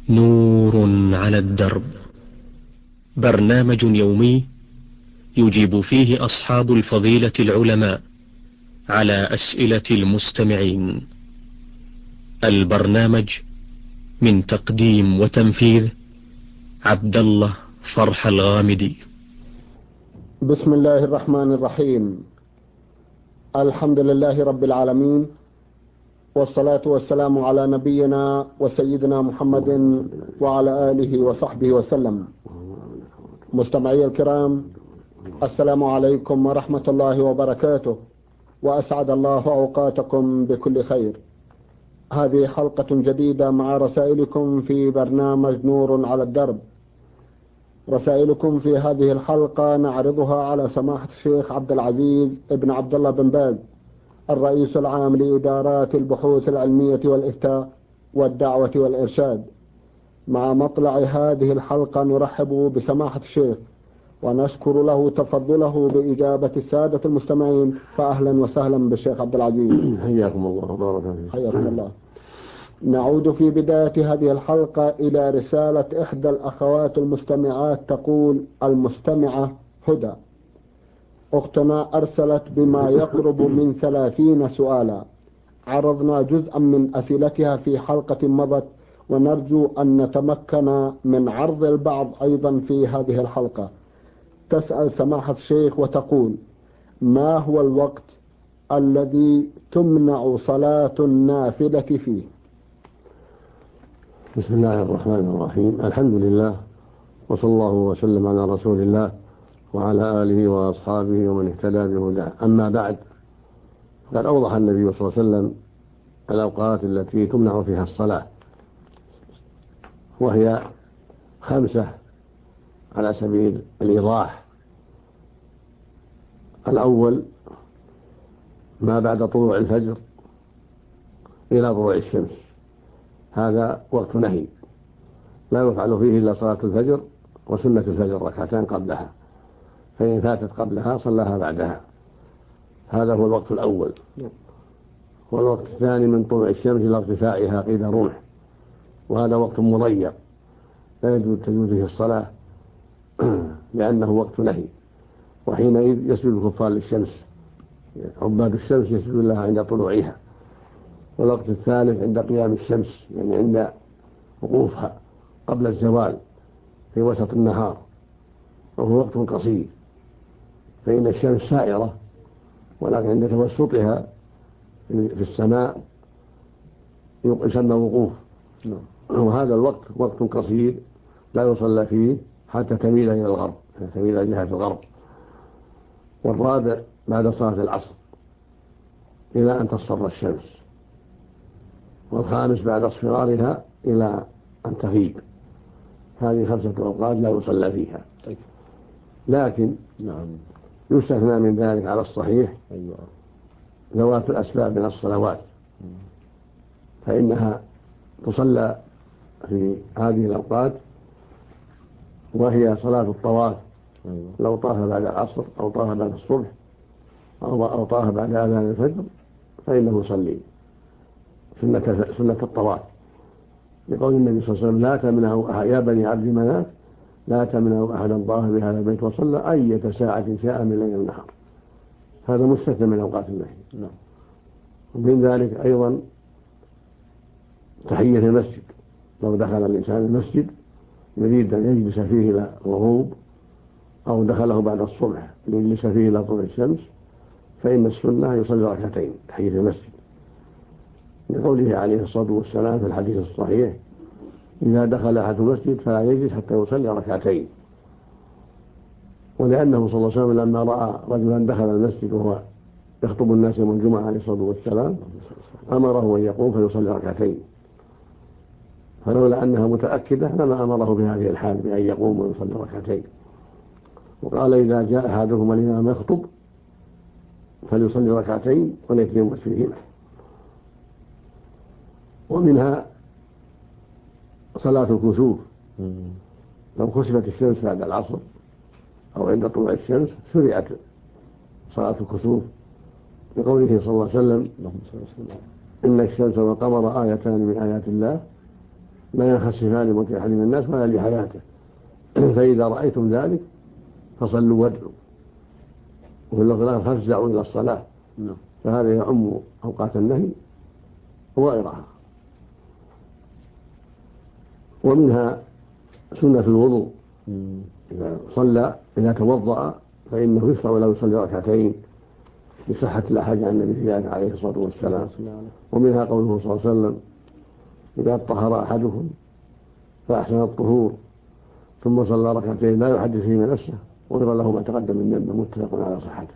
نور على الدرب، برنامج يومي يجيب فيه أصحاب الفضيلة العلماء على أسئلة المستمعين. البرنامج من تقديم وتنفيذ عبد الله فرح الغامدي. بسم الله الرحمن الرحيم. الحمد لله رب العالمين، والصلاة والسلام على نبينا وسيدنا محمد وعلى آله وصحبه وسلم. مستمعي الكرام، السلام عليكم ورحمة الله وبركاته، وأسعد الله أوقاتكم بكل خير. هذه حلقة جديدة مع رسائلكم في برنامج نور على الدرب. رسائلكم في هذه الحلقة نعرضها على سماحة الشيخ عبد العزيز ابن عبد الله بن باز، الرئيس العام لإدارات البحوث العلمية والإفتاء والدعوة والإرشاد. مع مطلع هذه الحلقة نرحب بسماحة الشيخ ونشكر له تفضله بإجابة السادة المستمعين، فأهلا وسهلا بالشيخ عبد العزيز. حياكم الله وبارك فيك. حياكم الله. نعود في بداية هذه الحلقة إلى رسالة إحدى الأخوات المستمعات تقول: المستمعة هدى أختنا أرسلت بما يقرب من 30 سؤالا، عرضنا جزءا من أسئلتها في حلقة مضت، ونرجو أن نتمكن من عرض البعض أيضا في هذه الحلقة. تسأل سماحة الشيخ وتقول: ما هو الوقت الذي تمنع صلاة النافلة فيه؟ بسم الله الرحمن الرحيم. الحمد لله، وصلى الله وسلم على رسول الله وعلى آله وأصحابه ومن اهتدى بهداه. أما بعد، قد أوضح النبي صلى الله عليه وسلم الأوقات التي تمنع فيها الصلاة، وهي 5 على سبيل الإيضاح. الأول ما بعد طلوع الفجر إلى طلوع الشمس، هذا وقت نهي، لا يفعل فيه إلا صلاة الفجر وسنة الفجر 2 قبلها، فإن فاتت قبلها صلاها بعدها. هذا هو الوقت الأول. والوقت الثاني من طلوع الشمس إلى ارتفاعها قيد رمح، وهذا وقت مضيق لا يجوز فيه الصلاة لأنه وقت نهي، وحينئذ يسجد الكفار للشمس، عباد الشمس يسجدون لها عند طلوعها. والوقت الثالث عند قيام الشمس، يعني عند وقوفها قبل الزوال في وسط النهار، وهو وقت قصير، فإن الشمس سائرة، ولكن عند توسطها في السماء يسمى وقوف، وهذا الوقت وقت قصير لا يصلى فيه حتى تميل إلى الغرب، تميل إلى جهة الغرب. والرابع بعد صلاة العصر إلى أن تصفر الشمس. والخامس بعد اصفرارها إلى أن تغيب. هذه 5 أوقات لا يصلى فيها. لكن يستثنى من ذلك على الصحيح ذوات الأسباب من الصلوات، فإنها تصلى في هذه الأوقات، وهي صلاة الطواف، لو طاف بعد العصر أو طاف بعد الصبح أو طاف بعد أذان الفجر فإنه يصلي سنة الطواف، لقول النبي صلى الله عليه وسلم: لا تمنعوا يا بني عبد مناف لا تمنعوا أحدا طاف بهذا البيت وصلى أية ساعة شاء من ليل النهار. هذا مستثنى من أوقات النهي. ومن ذلك أيضا تحية المسجد، لو دخل الإنسان المسجد يريد أن يجلس فيه إلى الغروب، أو دخله بعد الصبح ليجلس فيه إلى طلوع الشمس، فإن السنة يصلي 2 تحية المسجد، لقوله عليه الصلاة والسلام في الحديث الصحيح: إذا دخل أحد المسجد فلا يجلس حتى يصلي 2. ولأنه صلى الله عليه وسلم لما رأى رجلا دخل المسجد وهو يخطب الناس يوم الجمعة عليه الصلاة والسلام أمره أن يقوم فيصلي 2، فلولا أنها متأكدة لما أمره بهذه الحال بأن يقوم ويصلي 2. وقال: إذا جاء أحدكم الإمام يخطب فليصلي 2 وليتم فيهما. ومنها صلاة الكسوف، لو كسفت الشمس بعد العصر أو عند طلوع الشمس شرعت صلاة الكسوف، لقوله صلى الله عليه وسلم: إن الشمس والقمر آيتان من آيات الله لا ينخسفان لموت أحد من الناس ولا لحياته. فإذا رأيتم ذلك فصلوا وادعوا، وفي اللفظ فافزعوا إلى الصلاة. فهذا يعم أوقات النهي وغيرها. ومنها سنة الوضوء، إذا توضأ فإنه يشرع له يصلي ركعتين لصحة الأحاديث عن النبي في ذلك عليه الصلاة والسلام. ومنها قوله صلى الله عليه وسلم: إذا طهر أحدكم فأحسن الطهور ثم صلى ركعتين لا يحدث فيهما نفسه غفر له ما تقدم من ذنبه، متفق على صحته.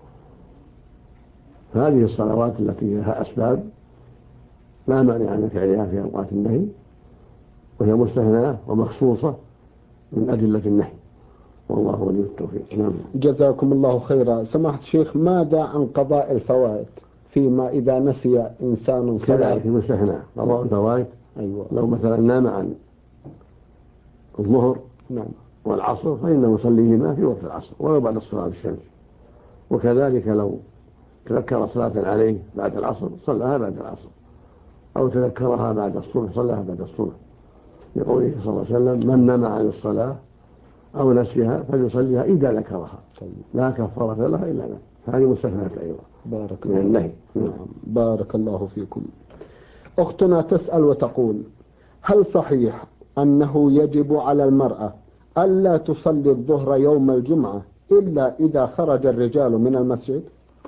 فهذه الصلوات التي لها أسباب لا مانع من فعلها في أوقات النهي، وهي مستثناة ومخصوصة من أدلة النهي، والله ولي التوفيق. نعم. جزاكم الله خيرا. سماحة الشيخ، ماذا عن قضاء الفوائد فيما إذا نسي إنسان صلاة؟ كذلك مستثنى قضاء الفوائد. أيوة. لو مثلا نام عن الظهر والعصر فإنه يصليهما في وقت العصر ولو بعد الصلاة بالشمس. وكذلك لو تذكر صلاة عليه بعد العصر صلىها بعد العصر، أو تذكرها بعد الصبح صلىها بعد الصبح، لقوله صلى الله عليه وسلم: من نام عن الصلاة أو نسيها فليصليها إذا ذكرها لا كفارة لها إلا ذلك. هذه مستثنات أيضا بارك من النهي. بارك الله فيكم. أختنا تسأل وتقول: هل صحيح أنه يجب على المرأة ألا تصلي الظهر يوم الجمعة إلا إذا خرج الرجال من المسجد؟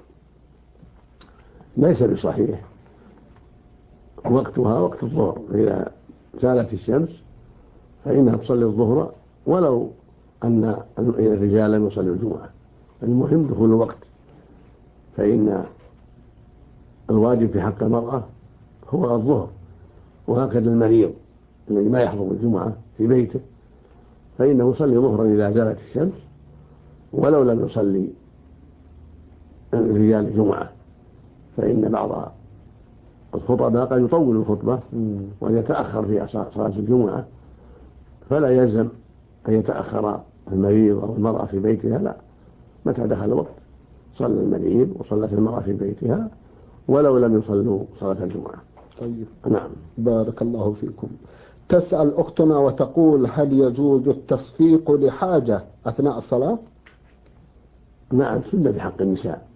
ليس بصحيح. وقتها وقت الظهر، إذا زالت الشمس فإنها تصلي الظهر ولو أن الرجال لم يصلوا الجمعة. المهم دخول الوقت، فإن الواجب في حق المرأة هو الظهر. وهكذا المريض الذي ما يحضر الجمعة في بيته فإنه يصلي ظهرا إذا زالت الشمس ولو لم يصلي الرجال الجمعة، فإن بعض الخطباء قد يطول الخطبة ويتأخر في صلاة الجمعة، فلا يلزم أن يتأخر المريض أو المرأة في بيتها. لا، متى دخل الوقت صلى المريض وصلت المرأة في بيتها ولو لم يصلوا صلاة الجمعة. طيب. نعم. بارك الله فيكم. تسأل أختنا وتقول: هل يجوز التصفيق لحاجة أثناء الصلاة؟ نعم، سنة في حق النساء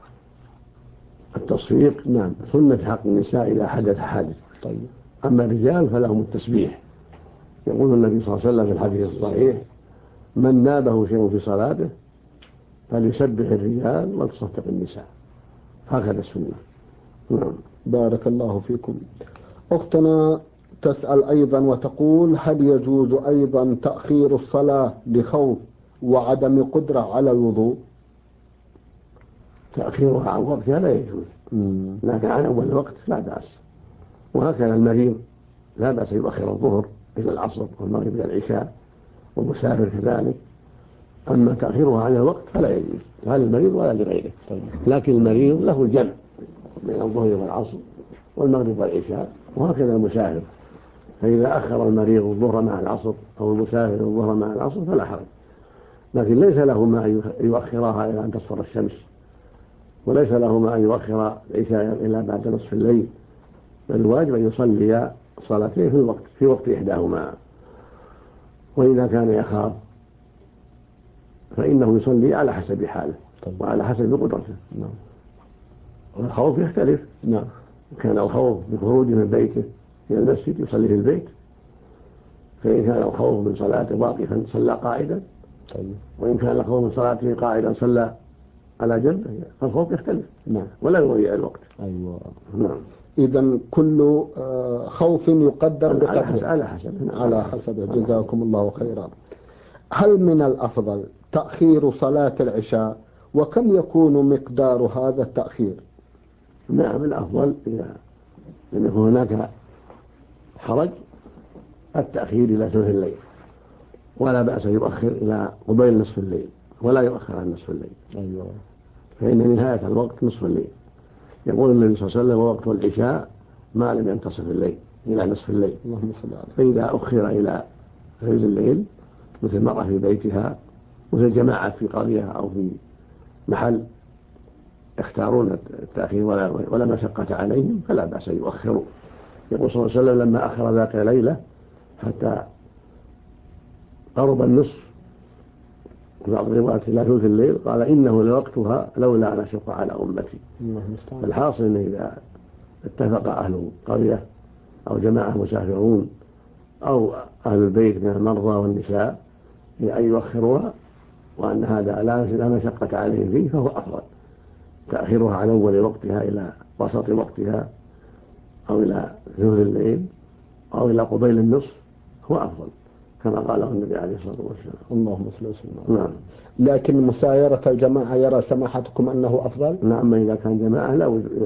التصفيق. نعم، سنة في حق النساء إذا حدث حادث. طيب. أما الرجال فلهم التسبيح. يقول النبي صلى الله عليه وسلم في الحديث الصحيح: من نابه شيء في صلاته فليسبح الرجال ولتصفق النساء. هكذا السنة. نعم. بارك الله فيكم. أختنا تسأل أيضا وتقول: هل يجوز أيضا تأخير الصلاة لخوف وعدم قدرة على الوضوء؟ تأخيرها عن وقتها لا يجوز، لكن عن أول الوقت لا بأس. وهكذا المريض لا بأس يؤخر الظهر إلى العصر والمغرب إلى العشاء، والمسافر كذلك. أما تأخيرها عن الوقت فلا يجوز لا للمريض ولا لغيره. لكن المريض له الجمع بين الظهر والعصر والمغرب والعشاء، وهكذا المسافر، فإذا أخر المريض الظهر مع العصر أو المسافر الظهر مع العصر فلا حرج. لكن ليس له ما أن يؤخرها إلى أن تصفر الشمس، وليس له ما أن يؤخر العشاء إلا بعد نصف الليل، بل الواجب أن يصلي صلاتين في وقت إحداهما. وإذا كان يخاف فإنه يصلي على حسب حاله وعلى حسب قدرته. والخوف يختلف. كان الخوف بخروجه من بيته إلى المسجد يصلي في البيت، فإن كان الخوف من صلاته واقفا صلى قاعدا، وإن كان الخوف من صلاته قاعدا صلى على جنبه، فالخوف يختلف ولا يضيع الوقت. أيوة. نعم. إذن كل خوف يقدر بقدره على حسب. جزاكم الله خيرا. هل من الأفضل تأخير صلاة العشاء، وكم يكون مقدار هذا التأخير؟ نعم، الأفضل إذا لم يكن هناك حرج التأخير إلى ثلث الليل، ولا بأس يؤخر إلى قبيل نصف الليل ولا يؤخر عن نصف الليل. أيوة. فإن نهاية الوقت نصف الليل. يقول النبي صلى الله عليه وسلم: ووقت العشاء ما لم ينتصف الليل إلى نصف الليل. اللهم صل على. فإذا أخر إلى ثلث الليل، مثل مرة في بيتها، مثل جماعة في قرية أو في محل يختارون التأخير ولا مشقة عليهم، فلا بأس يؤخروا. يقول صلى الله عليه وسلم: لما أخر ذات ليلة حتى قرب النصف، بعض الروايات إلى ثلث الليل، قال إنه لوقتها لولا أن أشق على أمتي. الحاصل أن إذا اتفق أهل قرية أو جماعة مسافرون أو أهل البيت من المرضى والنساء أن يؤخروها، وأن هذا لا مشقة عليهم فيه، فهو أفضل. تأخيرها عن أول وقتها إلى وسط وقتها أو إلى ثلث الليل أو إلى قبيل النصف هو أفضل، كما قاله النبي عليه الصلاة والسلام. اللهم صل وسلم. نعم. لكن مسايرة الجماعة يرى سماحتكم أنه أفضل؟ نعم، إذا كان جماعة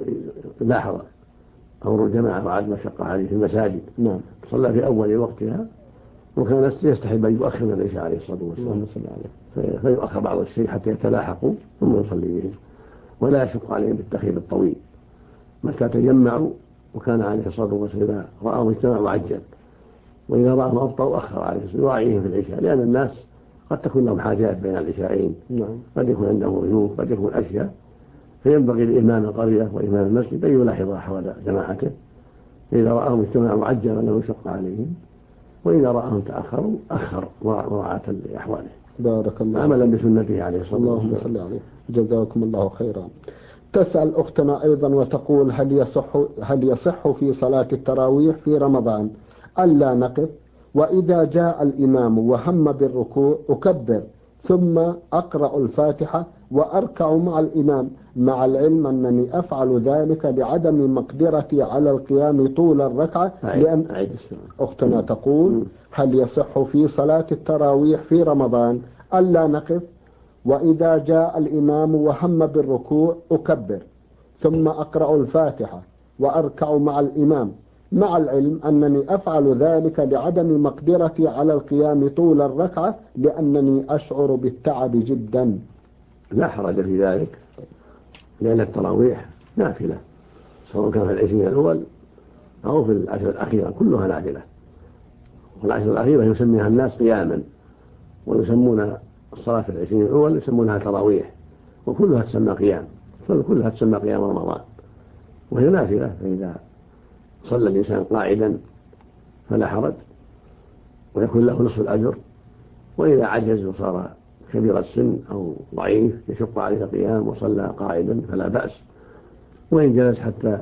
لا حرج. أمر الجماعة وعد مشقة عليه في المساجد. نعم. صلى في أول وقتها، وكان يستحب أن يؤخر من العشاء عليه الصلاة والسلام. اللهم صل عليه. فيؤخر بعض الشيء حتى يتلاحقوا ثم يصلي بهم، ولا يشق عليهم بالتأخير الطويل. متى تجمعوا وكان عليه الصلاة والسلام إذا رأوا اجتمعوا عجل، وإذا رأهم أبطأوا أخر عليه يراعيهم في العشاء، لأن الناس قد تكون لهم حاجات بين العشاءين. نعم. قد يكون عندهم ضيوف، قد يكون أشياء، فينبغي لإمام القرية وإمام المسجد أن يلاحظ أحوال جماعته. إذا رأهم اجتمعوا عجل ولم يشق عليهم، وإذا رأهم تأخروا أخر مراعاة لأحواله. بارك الله عملا بسنته عليه الصلاة والسلام. اللهم صل عليه. جزاكم الله خيرا. تسأل أختنا أيضا وتقول: هل يصح في صلاة التراويح في رمضان ألا نقف، وإذا جاء الإمام وهم بالركوع أكبر ثم أقرأ الفاتحة وأركع مع الإمام، مع العلم أنني أفعل ذلك لعدم مقدرتي على القيام طول الركعة؟ لأن أختنا تقول: هل يصح في صلاة التراويح في رمضان ألا نقف، وإذا جاء الإمام وهم بالركوع أكبر ثم أقرأ الفاتحة وأركع مع الإمام، مع العلم أنني أفعل ذلك لعدم مقدرتي على القيام طول الركعة لأنني أشعر بالتعب جدا؟ لا حرج في ذلك، لأن التراويح نافلة، سواء كان في العشرين الأول أو في العشر الأخيرة، كلها نافلة. والعشر الأخيرة يسميها الناس قياما، ويسمون الصلاة في العشرين الأول يسمونها تراويح، وكلها تسمى قيام، كلها تسمى قيام رمضان، وهي نافلة. فإذا صلى الإنسان قاعدا فلا حرج، ويكون له نصف الأجر. وإذا عجز وصار كبير السن أو ضعيف يشق عليه القيام وصلى قاعدا فلا بأس. وإن جلس حتى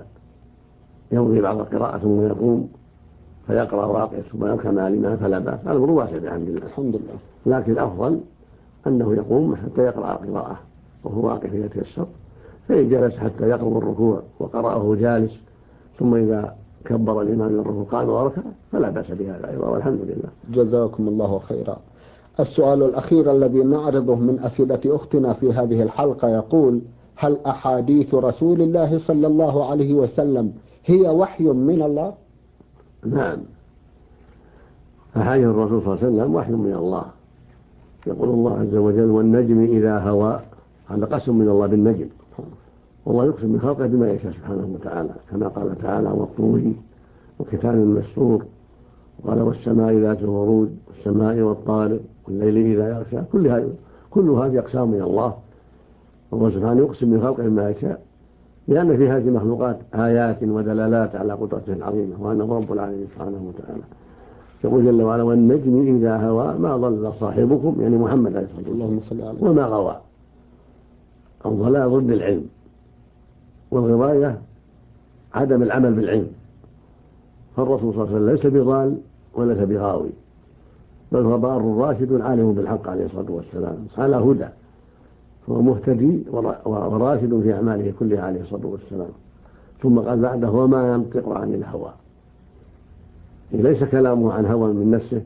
يمضي بعض القراءة ثم يقوم فيقرأ واقع ثم يركع مع الإمام فلا بأس، الأمر واسع بحمد الله. الحمد لله. لكن الأفضل أنه يقوم حتى يقرأ القراءة وهو واقف يتيسر، فإن جلس حتى يقرب الركوع وقرأه جالس، ثم إذا كبر الإمام من الركوع قام وركع فلا بأس بهذا أيضا، والحمد لله. جزاكم الله خيرا. السؤال الأخير الذي نعرضه من أسئلة أختنا في هذه الحلقة يقول: هل أحاديث رسول الله صلى الله عليه وسلم هي وحي من الله؟ نعم، أحاديث الرسول صلى الله عليه وسلم وحي من الله. يقول الله عز وجل: والنجم إذا هوى، هذا قسم من الله بالنجم، والله يقسم من خلقه بما يشاء سبحانه وتعالى، كما قال تعالى: والطور وكتاب مسطور، قال: والسماء ذات الورود، والسماء والطارق، والليل إذا يغشى. كل هذه أقسام من الله، والله سبحانه يقسم من خلقه بما يشاء، لأن في هذه المخلوقات آيات ودلالات على قدرته العظيمة وأنه رب العالمين سبحانه وتعالى. يقول جل وعلا: والنجم إذا هوى ما ضل صاحبكم، يعني محمد عليه الصلاة والسلام، وما غوى. الضلال ضد العلم، والغواية عدم العمل بالعلم. فالرسول صلى الله عليه وسلم ليس بضال وليس بغاوي، بل هو بار راشد عالم بالحق عليه الصلاة والسلام، على هدى، هو مهتدي وراشد في أعماله كلها عليه الصلاة والسلام. ثم قال بعده: وما ينطق عن الهوى، ليس كلامه عن هوى من نفسه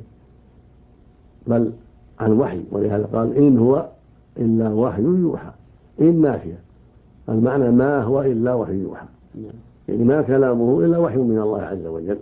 بل عن وحي، ولهذا قال: إن هو إلا وحي يوحى. إن نافية، المعنى ما هو إلا وحي يوحى، يعني ما كلامه إلا وحي من الله عز وجل.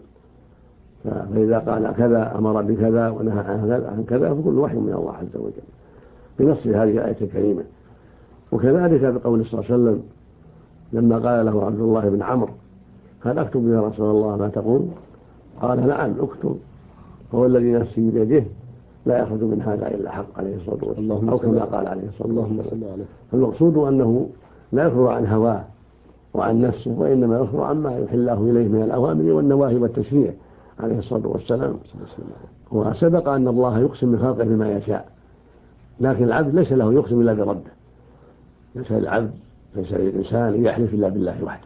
فإذا قال كذا أمر بكذا ونهى عن كذا فكل وحي من الله عز وجل بنص هذه الآية الكريمة. وكذلك بقول صلى الله عليه وسلم لما قال له عبد الله بن عمرو: هل أكتب يا رسول الله ما تقول؟ قال: نعم اكتب، هو الذي نفسي بيده لا يخرج من هذا إلا حق عليه الصلاة والسلام، أو كما قال عليه الصلاة والسلام. فالمقصود أنه لا يخرج عن هواه وعن نفسه، وإنما يخرج عما يحل الله إليه من الأوامر والنواهي والتشريع عليه الصلاة والسلام. وسبق أن الله يقسم من خلقه بما يشاء، لكن العبد ليس له يقسم إلا بربه. ليس الإنسان يحلف إلا بالله وحده،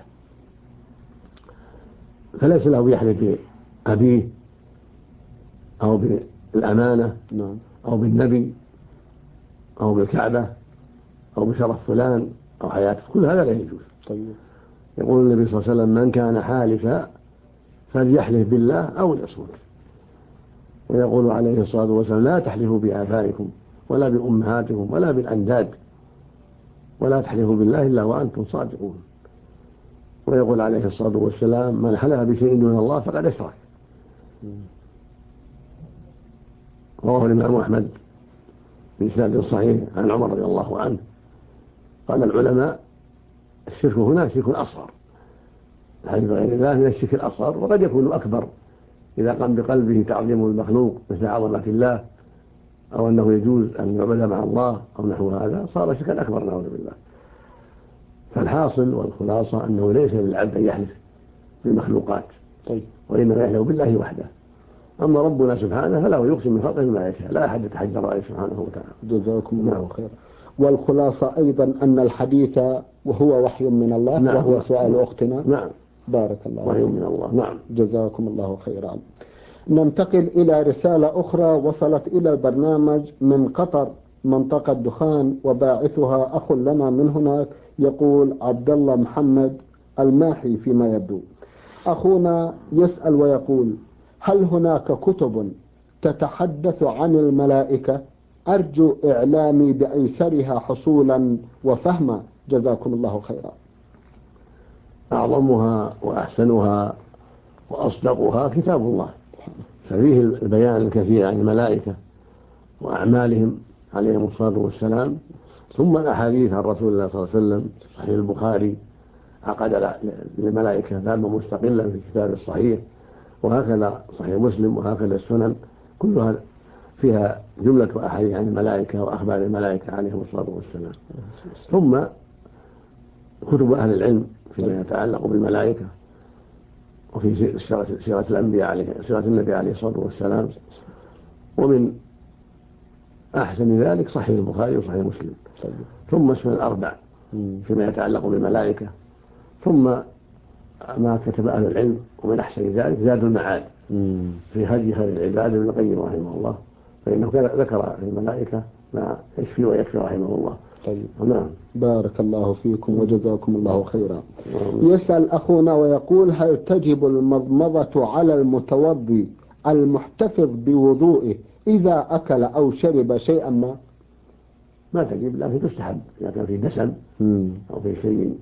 فليس له يحلف بأبيه أو بالأمانة أو بالنبي أو بالكعبة أو بشرف فلان أو حياته، كل هذا لا يجوز. طيب. يقول النبي صلى الله عليه وسلم: من كان حالفا فليحلف بالله أو ليصمت. ويقول عليه الصلاة والسلام: لا تحلفوا بآبائكم ولا بأمهاتكم ولا بالأنداد، ولا تحلفوا بالله إلا وأنتم صادقون. ويقول عليه الصلاة والسلام: من حلف بشيء دون الله فقد أشرك. رواه الإمام أحمد بإسناد صحيح عن عمر رضي الله عنه قال العلماء: الشرك هنا شرك أصغر، الحلف بغير الله من الشرك الأصغر، وقد يكون أكبر إذا قام بقلبه تعظيم المخلوق مثل عظمة الله، أو أنه يجوز أن يعبد مع الله أو نحو هذا، صار شركا أكبر نعوذ بالله. فالحاصل والخلاصة أنه ليس للعبد أن يحلف بالمخلوقات، وإنما يحلف بالله وحده. أما ربنا سبحانه فله يقسم من خلقه بما يشاء، لا أحد يتحجر عليه سبحانه وتعالى. جزاكم الله خيرا. والخلاصة أيضا أن الحديث وهو وحي من الله. نعم. وهو سؤال أختنا. نعم. بارك الله. وحي من الله. نعم. جزاكم الله خيرا. ننتقل إلى رسالة أخرى وصلت إلى البرنامج من قطر منطقة دخان، وباعثها أخ لنا من هناك، يقول عبد الله محمد الماحي فيما يبدو. أخونا يسأل ويقول: هل هناك كتب تتحدث عن الملائكة؟ أرجو إعلامي بأيسرها حصولا وفهما، جزاكم الله خيرا. أعظمها وأحسنها وأصدقها كتاب الله، ففيه البيان الكثير عن الملائكة وأعمالهم عليهم الصلاة والسلام، ثم الأحاديث عن رسول الله صلى الله عليه وسلم. صحيح البخاري عقد للملائكة بابا مستقلا في كتاب الصحيح، وهكذا صحيح مسلم، وهكذا السنن كلها فيها جملة أحاديث عن الملائكة وأخبار الملائكة عليهم الصلاة والسلام. ثم كتب أهل العلم فيما يتعلق بالملائكة، وفي سيرة الأنبياء سيرة النبي عليه الصلاة والسلام. ومن أحسن ذلك صحيح البخاري وصحيح مسلم. ثم اسم الأربع فيما يتعلق بالملائكة. ثم ما كتب أهل العلم، ومن أحسن ذلك زاد المعاد في هدي خير العباد ابن القيم رحمه الله، فإنه ذكر في الملائكة ما يشفي ويكفي رحمه الله. طيب. نعم. بارك الله فيكم وجزاكم الله خيرا. يسأل أخونا ويقول: هل تجب المضمضة على المتوضي المحتفظ بوضوئه إذا أكل أو شرب شيئا ما؟ ما تجب، لكن تستحب إذا كان في دسم أو في شيء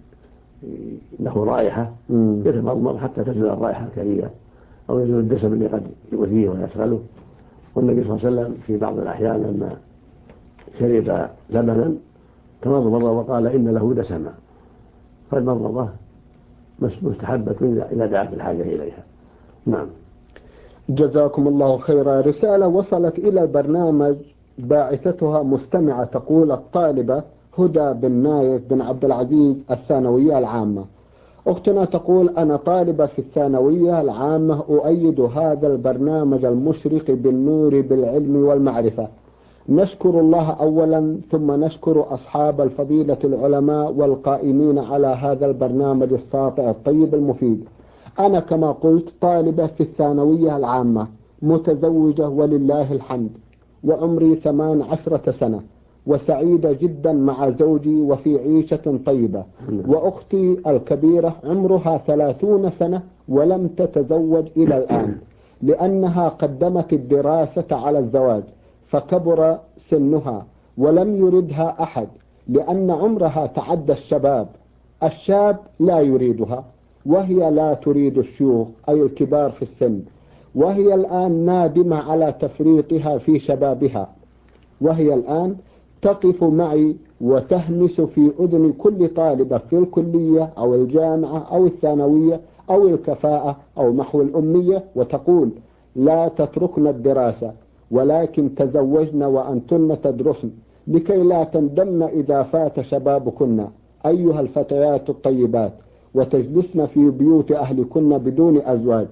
له رائحة يتمضمض حتى تزول الرائحة الكريهة أو يزول الدسم اللي قد يؤذيه ويشغله. والنبي صلى الله عليه وسلم في بعض الأحيان لما شرب لبنا تمضمض وقال: إن له دسما. فالمضمضة مستحبة إذا دعت الحاجة إليها. نعم. جزاكم الله خيرا. رسالة وصلت إلى البرنامج باعثتها مستمعة تقول: الطالبة هدى بن نايف بن عبد العزيز الثانوية العامة. أختنا تقول: أنا طالبة في الثانوية العامة، أؤيد هذا البرنامج المشرق بالنور بالعلم والمعرفة. نشكر الله أولا، ثم نشكر أصحاب الفضيلة العلماء والقائمين على هذا البرنامج الساطع الطيب المفيد. أنا كما قلت طالبة في الثانوية العامة، متزوجة ولله الحمد، وعمري 18 سنة، وسعيدة جدا مع زوجي وفي عيشة طيبة. وأختي الكبيرة عمرها 30 سنة ولم تتزوج إلى الآن، لأنها قدمت الدراسة على الزواج فكبر سنها ولم يردها أحد، لأن عمرها تعدى الشباب. الشاب لا يريدها، وهي لا تريد الشيوخ أي الكبار في السن، وهي الآن نادمة على تفريطها في شبابها. وهي الآن تقف معي وتهمس في أذن كل طالبة في الكلية أو الجامعة أو الثانوية أو الكفاءة أو محو الأمية، وتقول: لا تتركن الدراسة، ولكن تزوجن وأنتن تدرسن لكي لا تندمن إذا فات شبابكن أيها الفتيات الطيبات، وتجلسن في بيوت أهلكن بدون أزواج.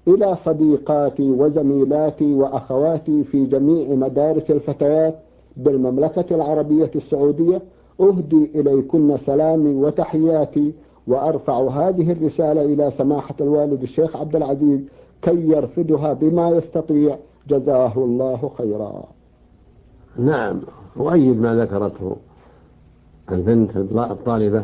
إلى صديقاتي وزميلاتي وأخواتي في جميع مدارس الفتيات بالمملكة العربية السعودية، أهدي إليكن سلامي وتحياتي، وأرفع هذه الرسالة إلى سماحة الوالد الشيخ عبد العزيز كي يرفدها بما يستطيع، جزاه الله خيرا. نعم، وأيد ما ذكرته البنت الطالبة،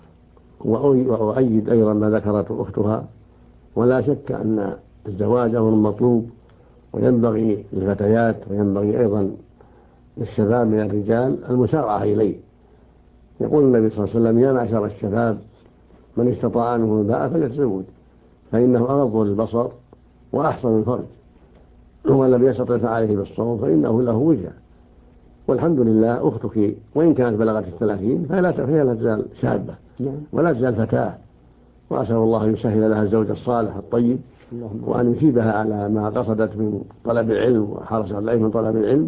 وأؤيد أيضا ما ذكرته أختها. ولا شك أن الزواج أمر مطلوب، وينبغي للفتيات وينبغي أيضا للشباب من الرجال المسارعة إليه. يقول النبي صلى الله عليه وسلم: يا معشر الشباب من استطاع منكم الباءة فليتزوج، فإنه أغض للبصر وأحصن الفرج، ومن لم يستطع فعليه بالصوم فإنه له وجه. والحمد لله أختك وإن كانت بلغت 30 فهي لا تزال شابة ولا تزال فتاة، وأسأل الله أن يسهل لها الزوج الصالح الطيب، وأن يثيبها على ما قصدت من طلب العلم وحرص عليه من طلب العلم،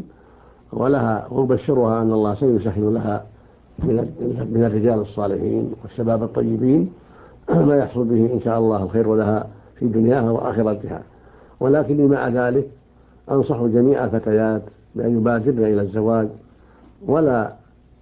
وأبشرها أن الله سيسهل لها من الرجال الصالحين والشباب الطيبين ما يحصل به إن شاء الله الخير لها في دنياها وآخرتها. ولكني مع ذلك أنصح جميع الفتيات بأن يبادرن إلى الزواج، ولا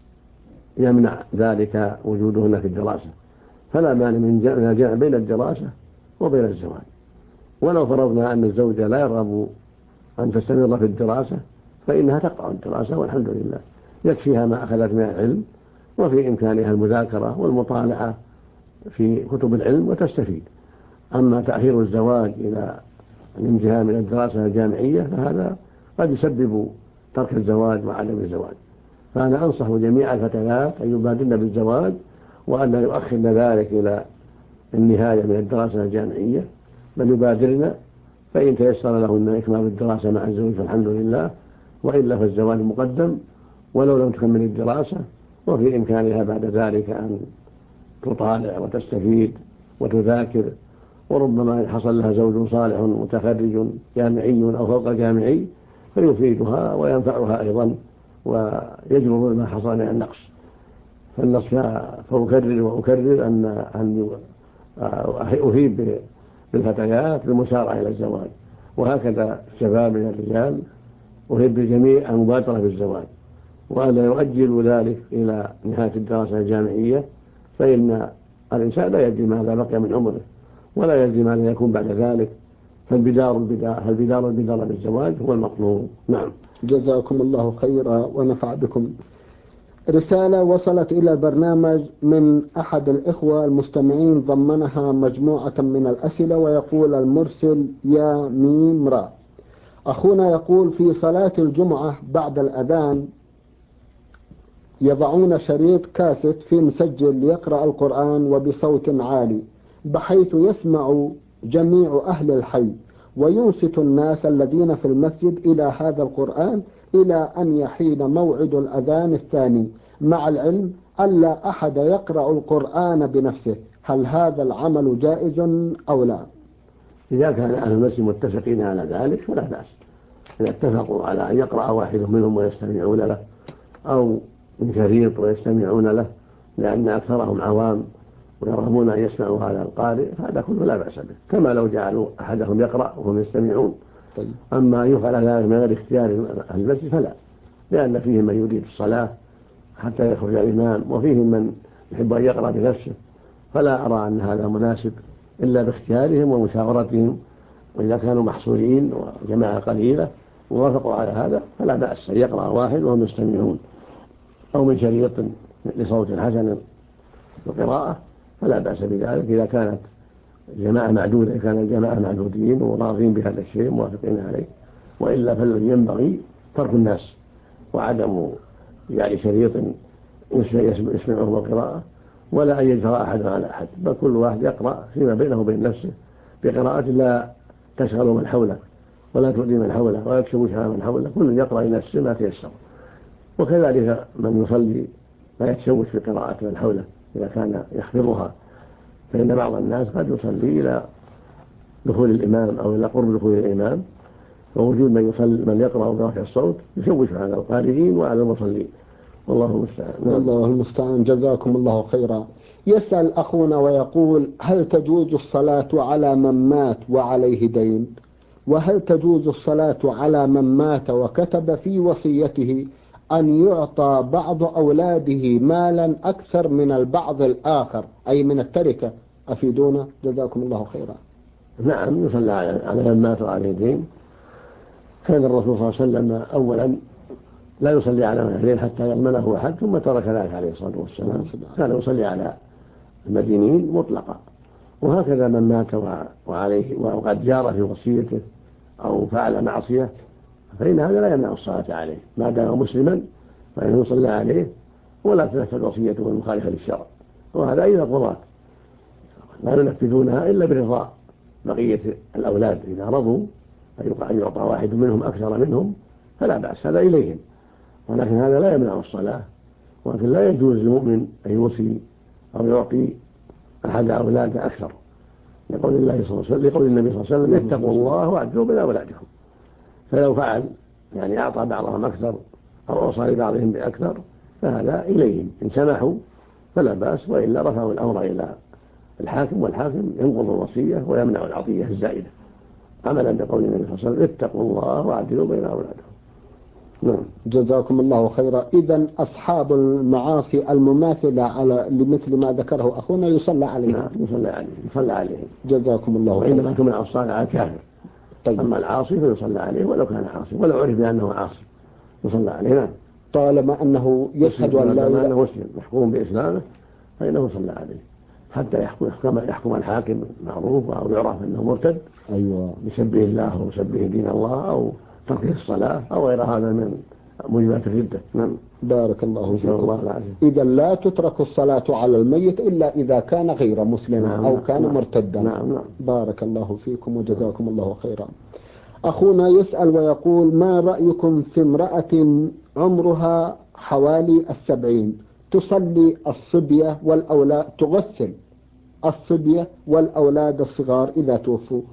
يمنع ذلك وجودهن في الدراسة، فلا مانع من الجمع بين الدراسة وبين الزواج. ولو فرضنا أن الزوجة لا يرغب أن تستمر في الدراسة فإنها تقطع الدراسة، والحمد لله يكفيها ما أخذت من العلم، وفي إمكانها المذاكرة والمطالعة في كتب العلم وتستفيد. أما تأخير الزواج إلى الانتهاء من الدراسة الجامعية فهذا قد يسبب ترك الزواج وعدم الزواج. فأنا أنصح جميع الفتيات أن يبادرن بالزواج، وأن لا يؤخرن ذلك إلى النهاية من الدراسة الجامعية، بل يبادرن، فإن تيسر لهن إكمال الدراسة مع الزوج فالحمد لله، وإلا فالزواج مقدم ولو لم تكمل الدراسة. وفي إمكانها بعد ذلك أن تطالع وتستفيد وتذاكر، وربما حصل لها زوج صالح متخرج جامعي أو فوق جامعي فيفيدها وينفعها أيضا ويجبر ما حصل من النقص. فالنص فأكرر وأكرر أن أهيب بالفتيات بالمسارعة إلى الزواج، وهكذا الشباب من الرجال أهيب بالجميع المبادرة بالزواج، وألا يؤجل ذلك إلى نهاية الدراسة الجامعية، فإن الإنسان لا يدري ماذا بقي من عمره ولا يدري ماذا يكون بعد ذلك، فالبدار بالزواج هو المطلوب. نعم، جزاكم الله خيرا ونفع بكم. رسالة وصلت إلى البرنامج من أحد الإخوة المستمعين ضمنها مجموعة من الأسئلة، ويقول المرسل: يا ميم را. أخونا يقول: في صلاة الجمعة بعد الأذان يضعون شريط كاسيت في مسجل يقرأ القرآن وبصوت عالي بحيث يسمع جميع أهل الحي، وينصت الناس الذين في المسجد إلى هذا القرآن إلى أن يحين موعد الأذان الثاني، مع العلم ألا أحد يقرأ القرآن بنفسه. هل هذا العمل جائز أو لا؟ إذا كان أهل المسجد متفقين على ذلك فلا بأس. إذا اتفقوا على أن يقرأ واحد منهم ويستمعون له، أو من شريط ويستمعون له، لأن أكثرهم عوام ويرغبون أن يسمعوا هذا القارئ، هذا كله لا بأس به، كما لو جعلوا أحدهم يقرأ وهم يستمعون. أما يفعل ذلك من غير اختيار أهل المسجد فلا، لأن فيهم من يريد الصلاة حتى يخرج الإمام، وفيهم من يحب أن يقرأ بنفسه، فلا أرى أن هذا مناسب إلا باختيارهم ومشاورتهم. وإذا كانوا محصورين وجماعة قليلة ووافقوا على هذا فلا بأس أن يقرأ واحد وهم يستمعون، أو من شريط لصوت حسن القراءة فلا بأس بذلك إذا كانت جماعة معدودة، كان الجماعة معدودين وراضين بهذا الشيء موافقين عليه. وإلا فالذي ينبغي ترك الناس وعدم شريط يسمعه القراءة، ولا أن يجرى أحد على أحد، بل كل واحد يقرأ فيما بينه وبين نفسه بقراءة لا تشغل من حوله ولا تؤذي من حوله ولا تشوش على من حوله، كل يقرأ لنفسه ما تيسر. وكذلك من يصلي لا يتشوش بقراءة من حوله إذا كان يحفظها، فإن بعض الناس قد يصلي إلى دخول الإمام أو إلى قرب دخول الإمام، ووجود من يقرأ برفع الصوت يشوش على القارئين وعلى المصلين، والله المستعان. والله المستعان، جزاكم الله خيرا. يسأل أخونا ويقول: هل تجوز الصلاة على من مات وعليه دين؟ وهل تجوز الصلاة على من مات وكتب في وصيته أن يعطى بعض أولاده مالا أكثر من البعض الآخر، أي من التركة؟ أفيدونا جزاكم الله خيرا. نعم، يصلى على من مات وعليه دين. كان الرسول صلى الله عليه وسلم أولا لا يصلي على من عليه حتى يضمنه أحد، ثم ترك ذلك عليه الصلاة والسلام. كان يصلي على المدينين مطلقا. وهكذا من مات وعليه وقد جار في وصيته أو فعل معصية فإن هذا لا يمنع الصلاة عليه ما دام مسلما، فإنه يصلى عليه ولا تنفذ وصيته المخالفة للشرع. وهذا أيضا قضاة لا ينفذونها إلا برضا بقية الأولاد، إذا رضوا أن يعطى واحد منهم أكثر منهم فلا بأس، هذا إليهم. ولكن هذا لا يمنع الصلاة. ولكن لا يجوز للمؤمن أن يوصي أو يعطي أحد أولاده أكثر، لقول النبي صلى الله عليه وسلم: اتقوا الله واعدلوا بين أولادكم. فلو فعل يعني أعطى بعضهم أكثر أو أوصى لبعضهم بأكثر فهذا إليهم، إن سمحوا فلا بأس، وإلا رفعوا الأمر إلى الحاكم، والحاكم ينقض الوصية ويمنع العطية الزائدة، عملا بقول النبي صلى الله عليه وسلم: اتقوا الله واعدلوا بين أولادكم. نعم. جزاكم الله خيرا. إذن أصحاب المعاصي المماثلة على لمثل ما ذكره أخونا يصلى عليهم. نعم، يصلى عليهم. جزاكم الله خيرا. وإنما تمنع الصلاة على الكافر. طيب. أما العاصي فيصلى عليه ولو كان عاصي، ولو عرف بأنه عاصي يصلى عليه. نعم. طالما أنه يشهد أن لا إله إلا الله مسلم محكوم بإسلامه فإنه يصلى عليه حتى يحكم الحاكم معروف أو يعرف أنه مرتد. أيوة. بسبه الله وسبه دين الله أو ترك الصلاة أو غير هذا من موجبات الردة. نعم. بارك الله فيكم. إذا لا تترك الصلاة على الميت إلا إذا كان غير مسلم. نعم. أو كان مرتدا. نعم. بارك الله فيكم وجزاكم الله خيرا. أخونا يسأل ويقول: ما رأيكم في امرأة عمرها حوالي 70 تصلي الصبية والأولاد، تغسل الصبية والأولاد الصغار إذا توفوا؟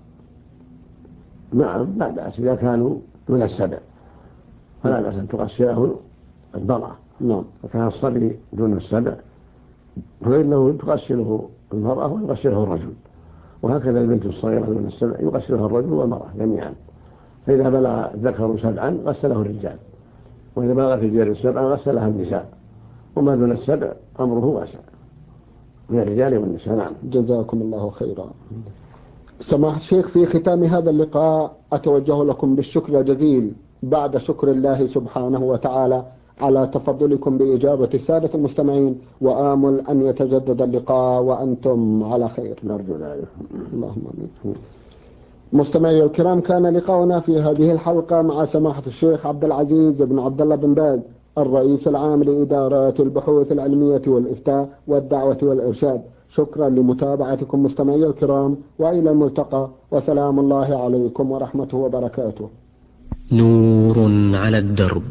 نعم، لا بأس إذا كانوا دون 7 فلا بأس أن تغسله المرأة. نعم. فكان الصبي دون 7 فإنه تغسله المرأة ويغسله الرجل، وهكذا البنت الصغيرة دون 7 يغسلها الرجل والمرأة جميعا. فإذا بلغ الذكر 7 غسله الرجال، وإذا بلغت الرجال 7 غسلها النساء، وما دون 7 أمره واسع من الرجال والنساء. نعم. جزاكم الله خيرا. سماحة الشيخ، في ختام هذا اللقاء أتوجه لكم بالشكر الجزيل بعد شكر الله سبحانه وتعالى على تفضلكم بإجابة السادة المستمعين، وآمل أن يتجدد اللقاء وأنتم على خير. نرجو ذلك. اللهم آمين. مستمعي الكرام، كان لقاؤنا في هذه الحلقة مع سماحة الشيخ عبد العزيز بن عبد الله بن باز، الرئيس العام لإدارات البحوث العلمية والإفتاء والدعوة والإرشاد. شكرا لمتابعتكم مستمعي الكرام، وإلى الملتقى، وسلام الله عليكم ورحمته وبركاته. نور على الدرب،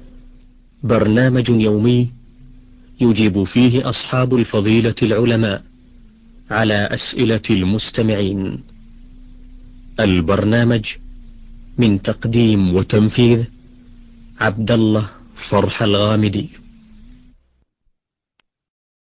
برنامج يومي يجيب فيه أصحاب الفضيلة العلماء على أسئلة المستمعين. البرنامج من تقديم وتنفيذ عبد الله فرح الغامدي.